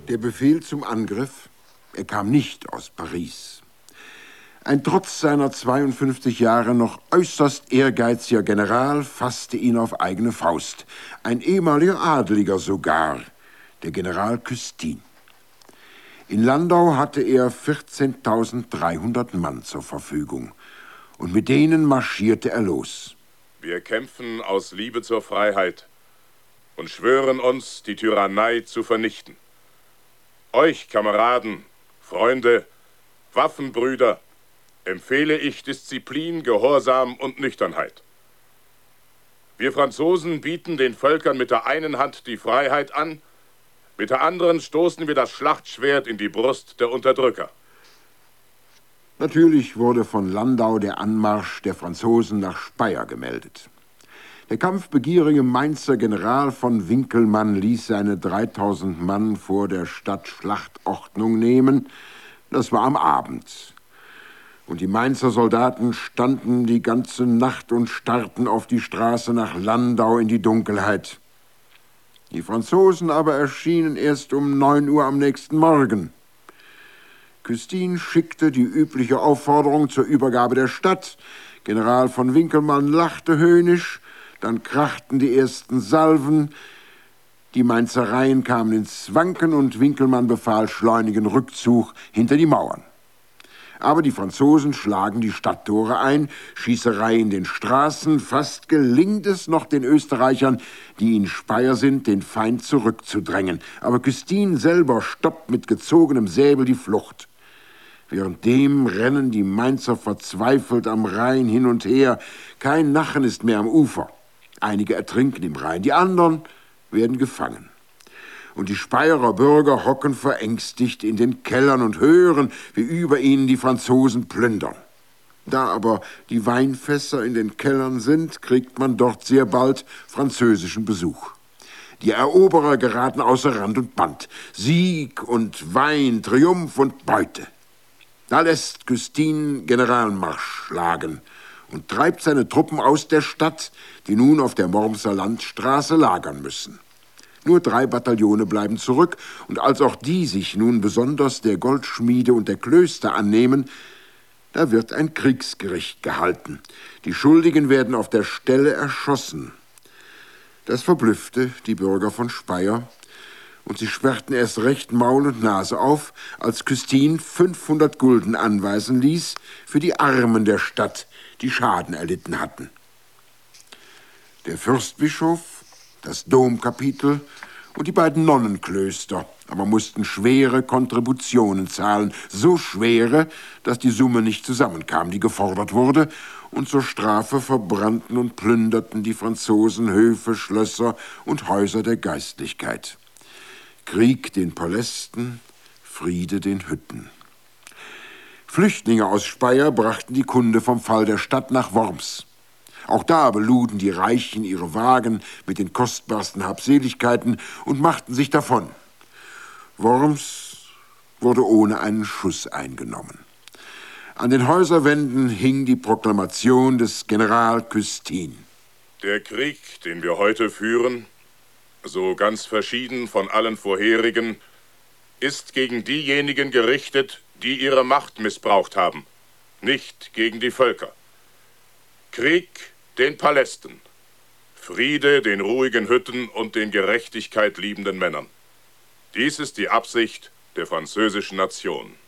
Der Befehl zum Angriff, er kam nicht aus Paris. Ein trotz seiner 52 Jahre noch äußerst ehrgeiziger General fasste ihn auf eigene Faust. Ein ehemaliger Adeliger sogar, der General Custine. In Landau hatte er 14.300 Mann zur Verfügung. Und mit denen marschierte er los. Wir kämpfen aus Liebe zur Freiheit und schwören uns, die Tyrannei zu vernichten. Euch, Kameraden, Freunde, Waffenbrüder, empfehle ich Disziplin, Gehorsam und Nüchternheit. Wir Franzosen bieten den Völkern mit der einen Hand die Freiheit an, mit der anderen stoßen wir das Schlachtschwert in die Brust der Unterdrücker. Natürlich wurde von Landau der Anmarsch der Franzosen nach Speyer gemeldet. Der kampfbegierige Mainzer General von Winkelmann ließ seine 3.000 Mann vor der Stadt Schlachtordnung nehmen. Das war am Abend. Und die Mainzer Soldaten standen die ganze Nacht und starrten auf die Straße nach Landau in die Dunkelheit. Die Franzosen aber erschienen erst um 9 Uhr am nächsten Morgen. Custine schickte die übliche Aufforderung zur Übergabe der Stadt. General von Winkelmann lachte höhnisch. Dann krachten die ersten Salven. Die Mainzereien kamen ins Wanken und Winkelmann befahl schleunigen Rückzug hinter die Mauern. Aber die Franzosen schlagen die Stadttore ein, Schießerei in den Straßen. Fast gelingt es noch den Österreichern, die in Speyer sind, den Feind zurückzudrängen. Aber Custine selber stoppt mit gezogenem Säbel die Flucht. Währenddem rennen die Mainzer verzweifelt am Rhein hin und her. Kein Nachen ist mehr am Ufer. Einige ertrinken im Rhein, die anderen werden gefangen. Und die Speyerer Bürger hocken verängstigt in den Kellern und hören, wie über ihnen die Franzosen plündern. Da aber die Weinfässer in den Kellern sind, kriegt man dort sehr bald französischen Besuch. Die Eroberer geraten außer Rand und Band. Sieg und Wein, Triumph und Beute. Da lässt Custine Generalmarsch schlagen und treibt seine Truppen aus der Stadt, die nun auf der Wormser Landstraße lagern müssen. Nur 3 Bataillone bleiben zurück, und als auch die sich nun besonders der Goldschmiede und der Klöster annehmen, da wird ein Kriegsgericht gehalten. Die Schuldigen werden auf der Stelle erschossen. Das verblüffte die Bürger von Speyer, und sie sperrten erst recht Maul und Nase auf, als Custine 500 Gulden anweisen ließ für die Armen der Stadt, die Schaden erlitten hatten. Der Fürstbischof, das Domkapitel und die beiden Nonnenklöster aber mussten schwere Kontributionen zahlen, so schwere, dass die Summe nicht zusammenkam, die gefordert wurde, und zur Strafe verbrannten und plünderten die Franzosen Höfe, Schlösser und Häuser der Geistlichkeit. Krieg den Palästen, Friede den Hütten. Flüchtlinge aus Speyer brachten die Kunde vom Fall der Stadt nach Worms. Auch da beluden die Reichen ihre Wagen mit den kostbarsten Habseligkeiten und machten sich davon. Worms wurde ohne einen Schuss eingenommen. An den Häuserwänden hing die Proklamation des General Custine. Der Krieg, den wir heute führen, so ganz verschieden von allen vorherigen, ist gegen diejenigen gerichtet, die ihre Macht missbraucht haben, nicht gegen die Völker. Krieg den Palästen, Friede den ruhigen Hütten und den Gerechtigkeit liebenden Männern. Dies ist die Absicht der französischen Nation.